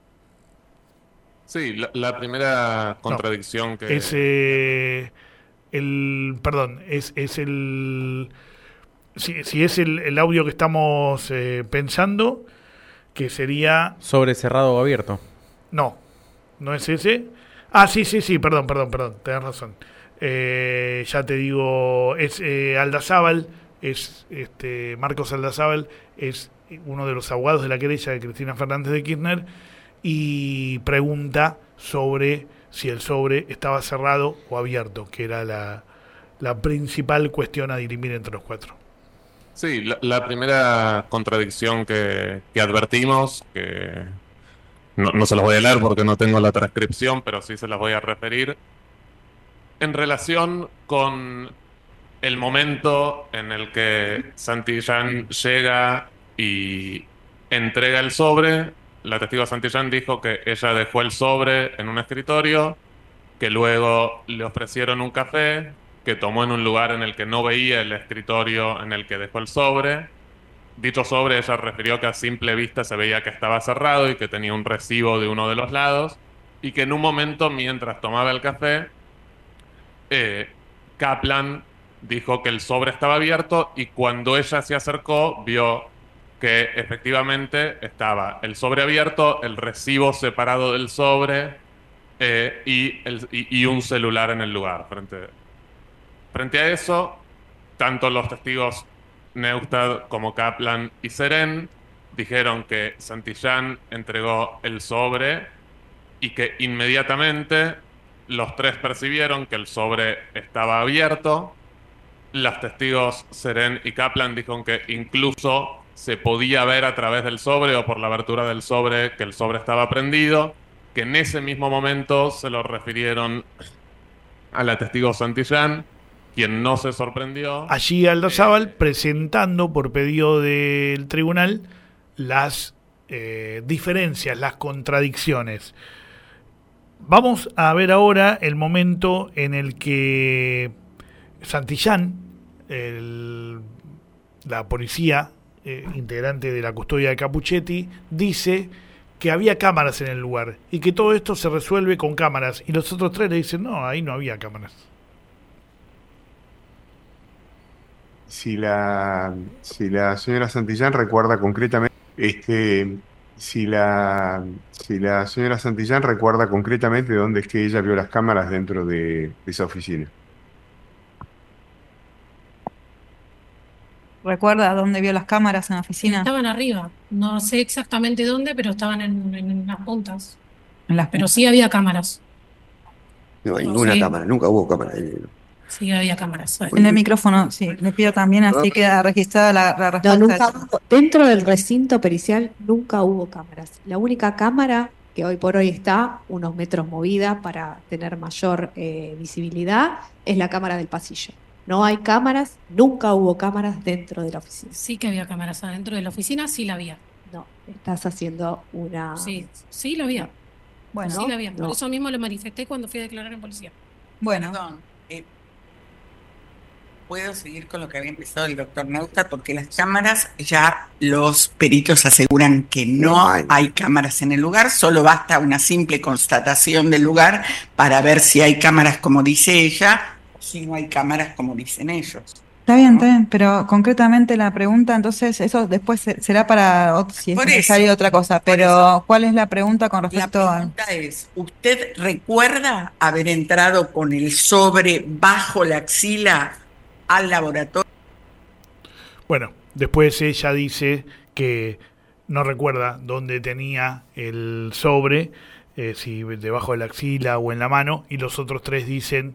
Sí, la, la primera contradicción no, que... Es eh, el... Perdón, es, es el... Si, si es el, el audio que estamos eh, pensando, que sería... ¿Sobre cerrado o abierto? No, no es ese. Ah, sí, sí, sí, perdón, perdón, perdón, tenés razón. Eh, ya te digo, es eh, Aldazábal... es este Marcos Aldazábal, es uno de los abogados de la querella de Cristina Fernández de Kirchner y pregunta sobre si el sobre estaba cerrado o abierto, que era la, la principal cuestión a dirimir entre los cuatro. Sí, la, la primera contradicción que, que advertimos, que no, no se los voy a leer porque no tengo la transcripción, pero sí se las voy a referir, en relación con el momento en el que Santillán llega y entrega el sobre. La testigo Santillán dijo que ella dejó el sobre en un escritorio, que luego le ofrecieron un café, que tomó en un lugar en el que no veía el escritorio en el que dejó el sobre. dicho sobre, ella refirió que a simple vista se veía que estaba cerrado y que tenía un recibo de uno de los lados, y que en un momento, mientras tomaba el café, eh, Kaplan dijo que el sobre estaba abierto, y cuando ella se acercó vio que efectivamente estaba el sobre abierto, el recibo separado del sobre eh, y, el, y, y un celular en el lugar. Frente, frente a eso, tanto los testigos Neustadt como Kaplan y Seren dijeron que Santillán entregó el sobre y que inmediatamente los tres percibieron que el sobre estaba abierto. Los testigos Seren y Kaplan dijeron que incluso se podía ver a través del sobre o por la abertura del sobre que el sobre estaba prendido, que en ese mismo momento se lo refirieron a la testigo Santillán, quien no se sorprendió. Allí Aldazábal eh, presentando por pedido del tribunal las eh, diferencias, las contradicciones. Vamos a ver ahora el momento en el que Santillán, el, la policía eh, integrante de la custodia de Capuchetti, dice que había cámaras en el lugar y que todo esto se resuelve con cámaras, y los otros tres le dicen no, ahí no había cámaras. Si la, si la señora Santillán recuerda concretamente, este, si la, si la señora Santillán recuerda concretamente dónde es que ella vio las cámaras dentro de, de esa oficina. ¿Recuerda dónde vio las cámaras en la oficina? Estaban arriba, no sé exactamente dónde, pero estaban en, en las puntas. En las pero sí había cámaras. No hay ninguna sí. cámara, nunca hubo cámara. Sí, había cámaras. En el micrófono, sí, le pido también, así queda registrada la, la respuesta. No, nunca, dentro del recinto pericial nunca hubo cámaras. La única cámara que hoy por hoy está unos metros movida para tener mayor eh, visibilidad es la cámara del pasillo. No hay cámaras, nunca hubo cámaras dentro de la oficina. Sí que había cámaras adentro de la oficina, sí la había. No, estás haciendo una... Sí, sí la había. Bueno, sí la había. Por no. eso mismo lo manifesté cuando fui a declarar en policía. Bueno. Perdón, eh, puedo seguir con lo que había empezado el doctor Neustadt, porque las cámaras ya los peritos aseguran que no hay. hay cámaras en el lugar, solo basta una simple constatación del lugar para ver si hay cámaras como dice ella, si no hay cámaras como dicen ellos. Está bien, está bien, pero concretamente la pregunta, entonces, eso después será para otro, si es Por necesario eso, otra cosa, pero ¿cuál es la pregunta con respecto La pregunta a... es, ¿usted recuerda haber entrado con el sobre bajo la axila al laboratorio? Bueno, después ella dice que no recuerda dónde tenía el sobre, eh, si debajo de la axila o en la mano, y los otros tres dicen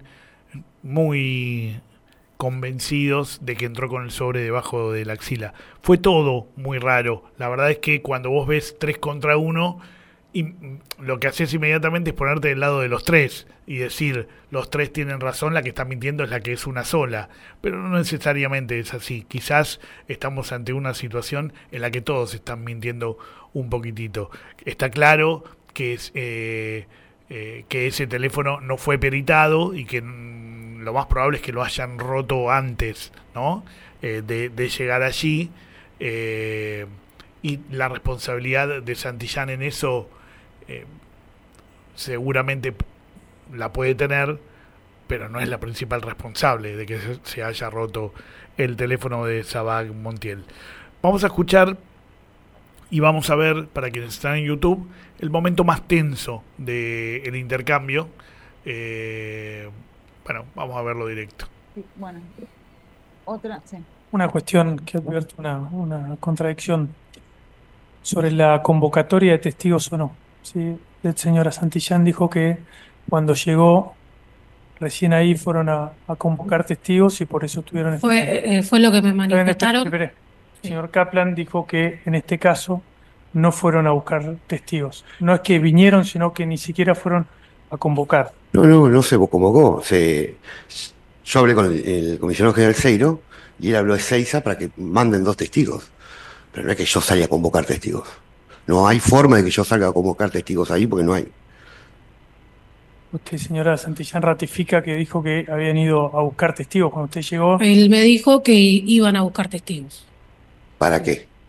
muy convencidos de que entró con el sobre debajo de la axila. Fue todo muy raro. La verdad es que cuando vos ves tres contra uno, y lo que haces inmediatamente es ponerte del lado de los tres y decir, los tres tienen razón, la que está mintiendo es la que es una sola. Pero no necesariamente es así. Quizás estamos ante una situación en la que todos están mintiendo un poquitito. Está claro que es eh, eh, que ese teléfono no fue peritado y que mm, lo más probable es que lo hayan roto antes, ¿no? Eh, de, de llegar allí. Eh, y la responsabilidad de Santillán en eso eh, seguramente la puede tener, pero no es la principal responsable de que se, se haya roto el teléfono de Sabag Montiel. Vamos a escuchar y vamos a ver, para quienes están en YouTube, el momento más tenso del intercambio. Eh, bueno, vamos a verlo directo. Sí, bueno, otra, sí. Una cuestión que advierte una, una contradicción sobre la convocatoria de testigos o no. ¿Sí? La señora Santillán dijo que cuando llegó, recién ahí fueron a, a convocar testigos y por eso estuvieron... Fue, eh, fue lo que me manifestaron. El señor Kaplan dijo que en este caso no fueron a buscar testigos. No es que vinieron, sino que ni siquiera fueron a convocar. No, no, no se convocó. Se, yo hablé con el, el comisionado general Seiro y él habló de Seiza para que manden dos testigos. Pero no es que yo salga a convocar testigos. No hay forma de que yo salga a convocar testigos ahí porque no hay. Usted, señora Santillán, ratifica que dijo que habían ido a buscar testigos cuando usted llegó. Él me dijo que iban a buscar testigos. ¿Para qué?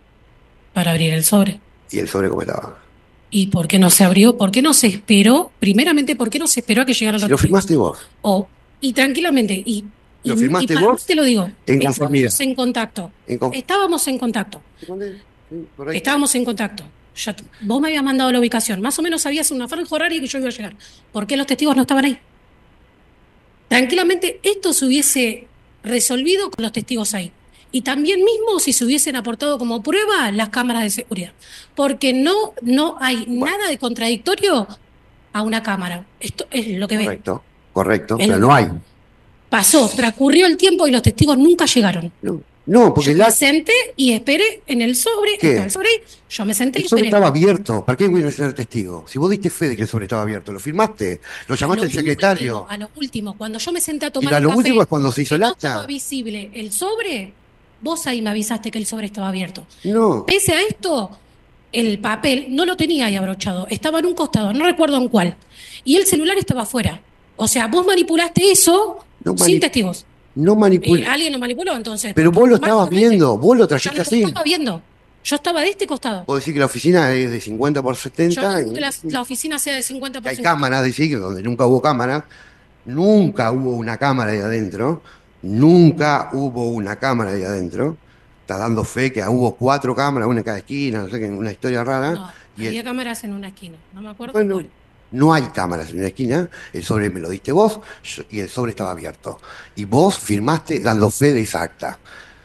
para abrir el sobre. ¿Y el sobre cómo estaba? ¿Y por qué no se abrió? ¿Por qué no se esperó? Primeramente, ¿por qué no se esperó a que llegaran los ¿Lo firmaste vos? O, y tranquilamente, y, y, ¿Lo firmaste y para vos? te lo digo, En conformidad. estábamos en contacto. En con- Estábamos en contacto. por ahí. Estábamos en contacto. Ya t- vos me habías mandado la ubicación. Más o menos sabías una franja horaria que yo iba a llegar. ¿Por qué los testigos no estaban ahí? Tranquilamente, esto se hubiese resolvido con los testigos ahí. Y también mismo si se hubiesen aportado como prueba las cámaras de seguridad. Porque no, no hay nada de contradictorio a una cámara. Esto es lo que ve. Correcto, correcto, El- pero no hay. Pasó, transcurrió el tiempo y los testigos nunca llegaron. No, porque Yo la- me senté y esperé en el sobre, ¿Qué? estaba el sobre ahí, yo me senté y el sobre esperé. estaba abierto. ¿Para qué voy a ser testigo? Si vos diste fe de que el sobre estaba abierto, lo firmaste, lo llamaste al secretario. A lo último, cuando yo me senté a Y tomar a el lo café, último es cuando se hizo el no estaba acta. visible el sobre, vos ahí me avisaste que el sobre estaba abierto. No. Pese a esto, el papel no lo tenía ahí abrochado, estaba en un costado, no recuerdo en cuál. Y el celular estaba afuera. O sea, vos manipulaste eso No sin manip- testigos. No manipulé. Eh, alguien lo manipuló entonces. Pero vos lo Más estabas o menos, viendo, vos lo yo trajiste no así. lo estaba viendo. Yo estaba de este costado. Vos decís que la oficina es de cincuenta por Yo setenta. no y digo que la, la oficina sea de cincuenta por hay ciento. cámaras, decís que donde nunca hubo cámara. Nunca hubo una cámara ahí adentro. Nunca hubo una cámara ahí adentro. Está dando fe que hubo cuatro cámaras, una en cada esquina, no sé qué, una historia rara. No, y el- había cámaras en una esquina, no me acuerdo. Bueno, cuál. no hay cámaras en una esquina, el sobre me lo diste vos yo- y el sobre estaba abierto. Y vos firmaste dando fe de esa acta.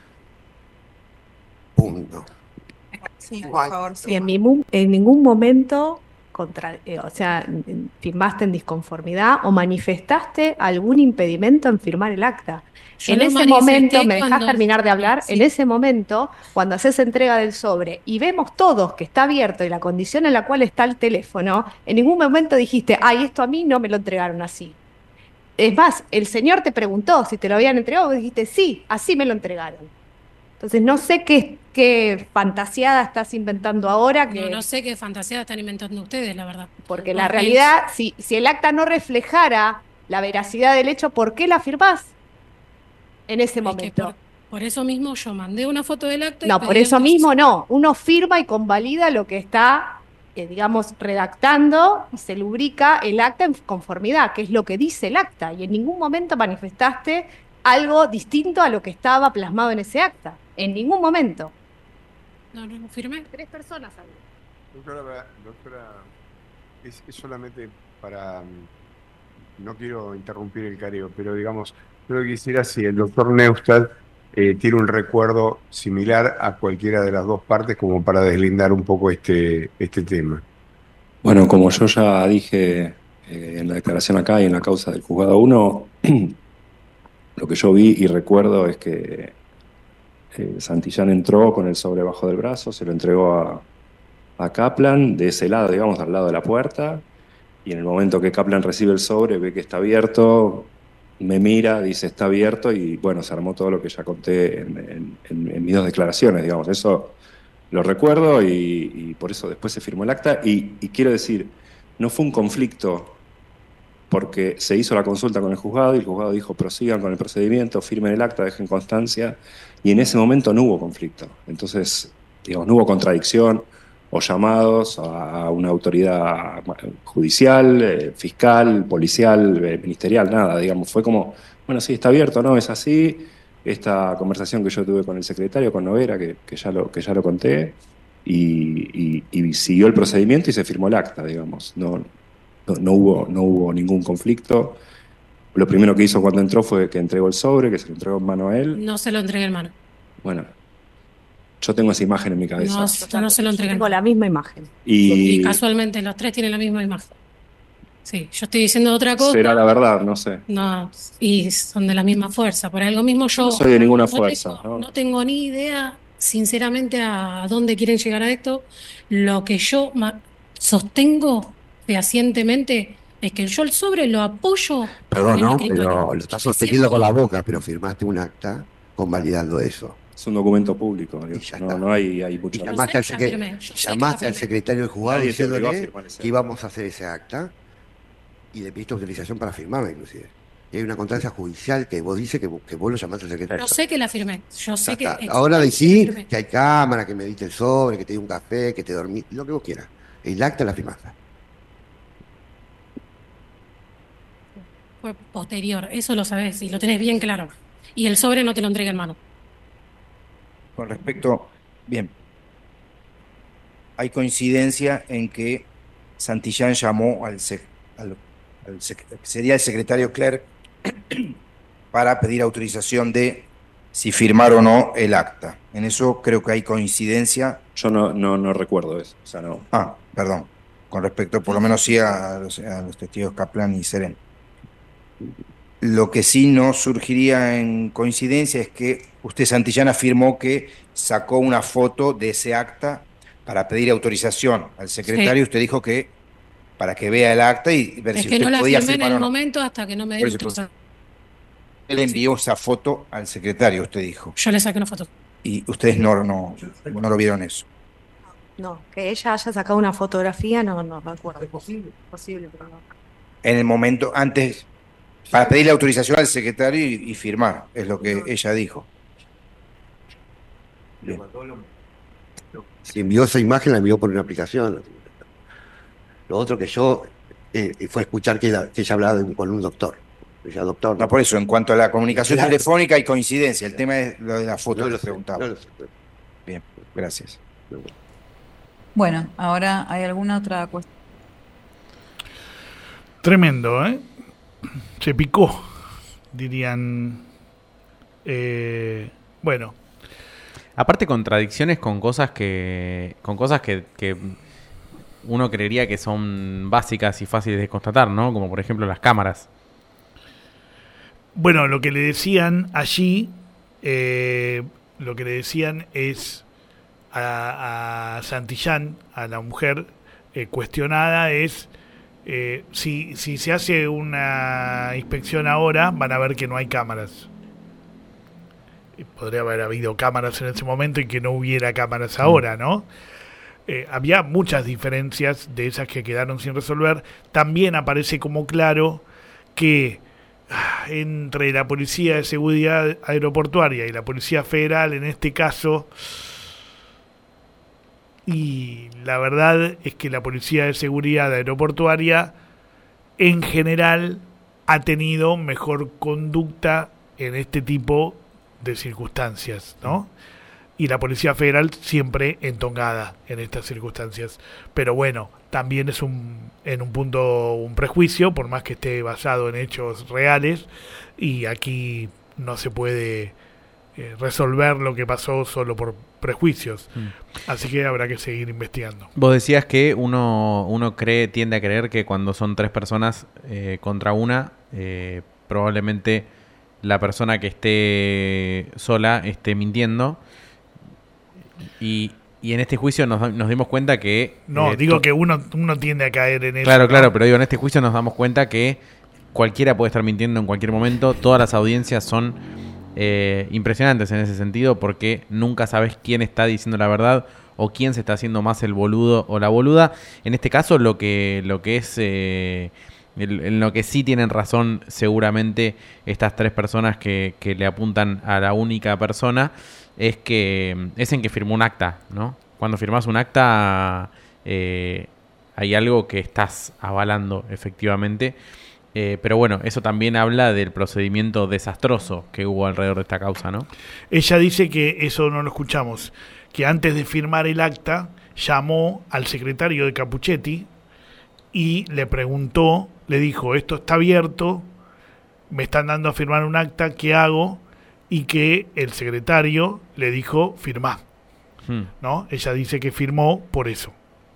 Punto. Sí, por favor. Sí, en, ningún, en ningún momento contra, eh, o sea, n- firmaste en disconformidad o manifestaste algún impedimento en firmar el acta. Yo en lo ese manifesté momento, ¿me dejás cuando- terminar de hablar? En ese momento, cuando haces entrega del sobre y vemos todos que está abierto y la condición en la cual está el teléfono, en ningún momento dijiste, ay, esto a mí no me lo entregaron así. Es más, el señor te preguntó si te lo habían entregado, vos dijiste, sí, así me lo entregaron. Entonces, no sé qué, qué fantasiada estás inventando ahora. Que, No, no sé qué fantasía están inventando ustedes, la verdad. porque la realidad, si, si el acta no reflejara la veracidad del hecho, ¿por qué la firmás en ese momento? Por, por eso mismo yo mandé una foto del acta. y No, pedí por eso el- mismo no. Uno firma y convalida lo que está, eh, digamos, redactando y se lubrica el acta en conformidad, que es lo que dice el acta. Y en ningún momento manifestaste algo distinto a lo que estaba plasmado en ese acta. En ningún momento. No, no, no firmé. Tres personas hablan. Doctora, doctora, es, es solamente para... mm, No quiero interrumpir el careo, pero digamos, yo lo que quisiera si el doctor Neustadt eh, tiene un recuerdo similar a cualquiera de las dos partes como para deslindar un poco este, este tema. Bueno, como yo ya dije eh, en la declaración acá y en la causa del juzgado uno, lo que yo vi y recuerdo es que eh, Santillán entró con el sobre bajo del brazo, se lo entregó a, a Kaplan de ese lado, digamos, al lado de la puerta, y en el momento que Kaplan recibe el sobre, ve que está abierto, me mira, dice está abierto, y bueno, se armó todo lo que ya conté en, en- en- en mis dos declaraciones, digamos. Eso lo recuerdo y, y por eso después se firmó el acta. Y, y quiero decir, no fue un conflicto porque se hizo la consulta con el juzgado y el juzgado dijo prosigan con el procedimiento, firmen el acta, dejen constancia, y en ese momento no hubo conflicto. Entonces, digamos, no hubo contradicción o llamados a una autoridad judicial, eh, fiscal, policial, eh, ministerial, nada, digamos, fue como, bueno, sí, está abierto, ¿no? Es así. Esta conversación que yo tuve con el secretario, con Noguera, que, que, ya, lo, que ya lo conté, y, y- y siguió el procedimiento y se firmó el acta, digamos. No, no, no hubo, no hubo ningún conflicto. Lo primero que hizo cuando entró fue que entregó el sobre, que se lo entregó en mano a él. No se lo entregué en mano. Bueno, yo tengo esa imagen en mi cabeza. No, yo no se lo entregué en Tengo mano. la misma imagen. Y Y casualmente los tres tienen la misma imagen. Sí, yo estoy diciendo otra cosa. será la verdad, no sé. No, y son de la misma fuerza. Por algo mismo yo. No soy de ninguna no fuerza, tengo- ¿no? no tengo ni idea, sinceramente, a dónde quieren llegar a esto. Lo que yo ma- sostengo fehacientemente es que yo el sobre lo apoyo. Perdón, en el ¿no? escritorio. Pero lo estás sosteniendo con la boca, pero firmaste un acta convalidando eso. Es un documento público. digo, no, no hay, hay mucho. Y llamaste, al, sé que secre- la firmé, yo sé que llamaste la al firmé. secretario del juzgado Nadie te obligó a diciéndole firmar ese que íbamos a hacer ese acta y le pediste autorización para firmarla inclusive. Y hay una constancia judicial que vos dices que, vos- que vos lo llamaste al secretario. Yo sé que la firmé. Yo sé que. Ahora que decís firmé. que hay cámara, que me diste el sobre, que te di un café, que te dormí, lo que vos quieras. El acta la firmaste. Fue posterior. Eso lo sabés y lo tenés bien claro. Y el sobre no te lo entrega en mano. Con respecto, bien, hay coincidencia en que Santillán llamó al, sec- al, al sec- sería el secretario Clerc para pedir autorización de si firmar o no el acta. En eso creo que hay coincidencia. Yo no, no, no recuerdo eso. O sea, no. Ah, perdón. Con respecto, por lo menos sí, a los, a los testigos Kaplan y Seren. Lo que sí no surgiría en coincidencia es que usted, Santillán, afirmó que sacó una foto de ese acta para pedir autorización al secretario. Sí. Usted dijo que para que vea el acta y ver Es si que usted no la podía firmé en firmar el o no. momento hasta que no me Por dé eso, autorización. Él envió esa foto al secretario, usted dijo. Yo le saqué una foto. Y ustedes no, no, no lo vieron eso. No, que ella haya sacado una fotografía, no, no recuerdo. Es posible. Posible, pero no. En el momento antes, para pedirle autorización al secretario y, y firmar, es lo que ella dijo. Bien. Si envió esa imagen, la envió por una aplicación. Lo otro que yo eh, fue escuchar que, la- que ella hablaba de un- con un doctor. Ella, doctor. No, por eso, en cuanto a la comunicación Claro. telefónica hay coincidencia. El tema es lo de la foto No que lo le sé, preguntaba. no lo sé. Bien, gracias. Bueno, ahora hay alguna otra cuestión. Tremendo, ¿eh? Se picó, dirían. Eh, bueno, Aparte contradicciones con cosas que con cosas que, que uno creería que son básicas y fáciles de constatar, ¿no? Como por ejemplo las cámaras. bueno, lo que le decían allí, eh, lo que le decían es a, a Santillán, a la mujer eh, cuestionada, es eh, si, si se hace una inspección ahora, van a ver que no hay cámaras. Y podría haber habido cámaras en ese momento y que no hubiera cámaras ahora, ¿no? Eh, había muchas diferencias de esas que quedaron sin resolver. También aparece como claro que ah, entre la Policía de Seguridad Aeroportuaria y la Policía Federal, en este caso, y la verdad es que la Policía de Seguridad Aeroportuaria en general ha tenido mejor conducta en este tipo de circunstancias, ¿no? Y la Policía Federal siempre entongada en estas circunstancias. Pero bueno, también es un en un punto un prejuicio, por más que esté basado en hechos reales, y aquí no se puede eh, resolver lo que pasó solo por prejuicios. Mm. Así que habrá que seguir investigando. Vos decías que uno, uno cree, tiende a creer que cuando son tres personas eh, contra una, eh, probablemente la persona que esté sola esté mintiendo. Y, y en este juicio nos, nos dimos cuenta que... No, eh, digo to- que uno, uno tiende a caer en eso. Claro, ¿no? claro, pero digo, en este juicio nos damos cuenta que cualquiera puede estar mintiendo en cualquier momento. Todas las audiencias son eh, impresionantes en ese sentido porque nunca sabes quién está diciendo la verdad o quién se está haciendo más el boludo o la boluda. En este caso, lo que, lo que es... Eh, el- en lo que sí tienen razón seguramente estas tres personas que, que le apuntan a la única persona es que es en que firmó un acta, ¿no? Cuando firmás un acta eh, hay algo que estás avalando efectivamente, eh, pero bueno, eso también habla del procedimiento desastroso que hubo alrededor de esta causa, ¿no? Ella dice que eso no lo escuchamos, que antes de firmar el acta llamó al secretario de Capuchetti y le preguntó, le dijo, esto está abierto, me están dando a firmar un acta, ¿qué hago? Y que el secretario le dijo, firmá, Hmm. ¿no? Ella dice que firmó por eso.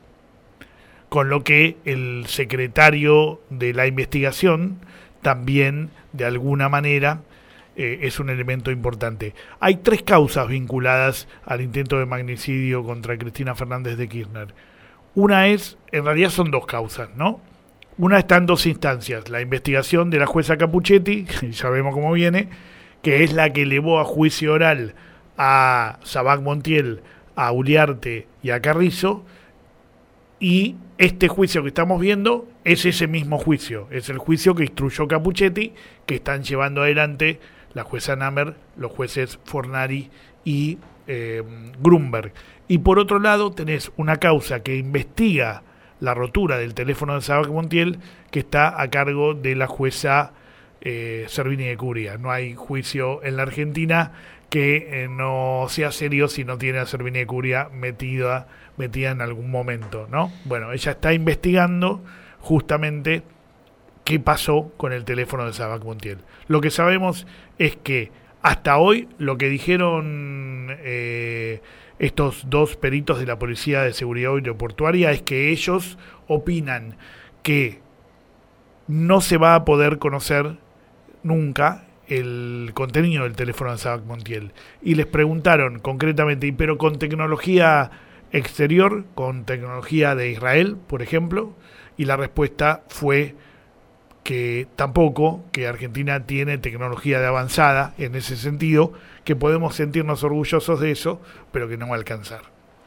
Con lo que el secretario de la investigación también, de alguna manera, eh, es un elemento importante. Hay tres causas vinculadas al intento de magnicidio contra Cristina Fernández de Kirchner. Una es, en realidad son dos causas, ¿no? Una está en dos instancias. La investigación de la jueza Capuchetti, ya vemos cómo viene, que es la que elevó a juicio oral a Sabac Montiel, a Uliarte y a Carrizo, y este juicio que estamos viendo es ese mismo juicio, es el juicio que instruyó Capuchetti, que están llevando adelante la jueza Namer, los jueces Fornari y eh, Grunberg. Y por otro lado tenés una causa que investiga la rotura del teléfono de Sabac Montiel, que está a cargo de la jueza eh, Servini de Curia. No hay juicio en la Argentina que eh, no sea serio si no tiene a Servini de Curia metida, metida en algún momento, ¿no? Bueno, ella está investigando justamente qué pasó con el teléfono de Sabac Montiel. Lo que sabemos es que hasta hoy lo que dijeron eh, estos dos peritos de la Policía de Seguridad Aeroportuaria es que ellos opinan que no se va a poder conocer nunca el contenido del teléfono de Sabac Montiel. Y les preguntaron concretamente, pero con tecnología exterior, con tecnología de Israel, por ejemplo, y la respuesta fue que tampoco, que Argentina tiene tecnología de avanzada en ese sentido, que podemos sentirnos orgullosos de eso, pero que no va a alcanzar.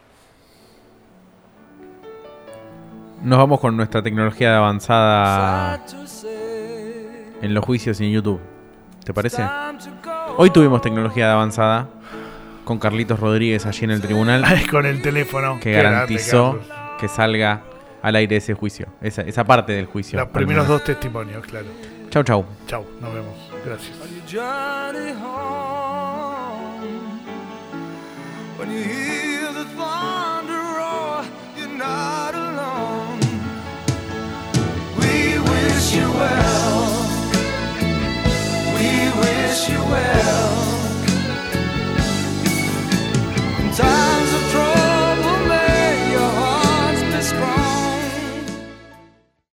Nos vamos con nuestra tecnología de avanzada en los juicios y en YouTube. ¿Te parece? Hoy tuvimos tecnología de avanzada con Carlitos Rodríguez allí en el tribunal. Con el teléfono. Que garantizó que salga al aire ese juicio, esa, esa parte del juicio. Los primeros dos testimonios, claro. Chau, chau. Chau, nos vemos. Gracias. When you hear the thunder roar, you're not alone. We wish you well. We wish you well.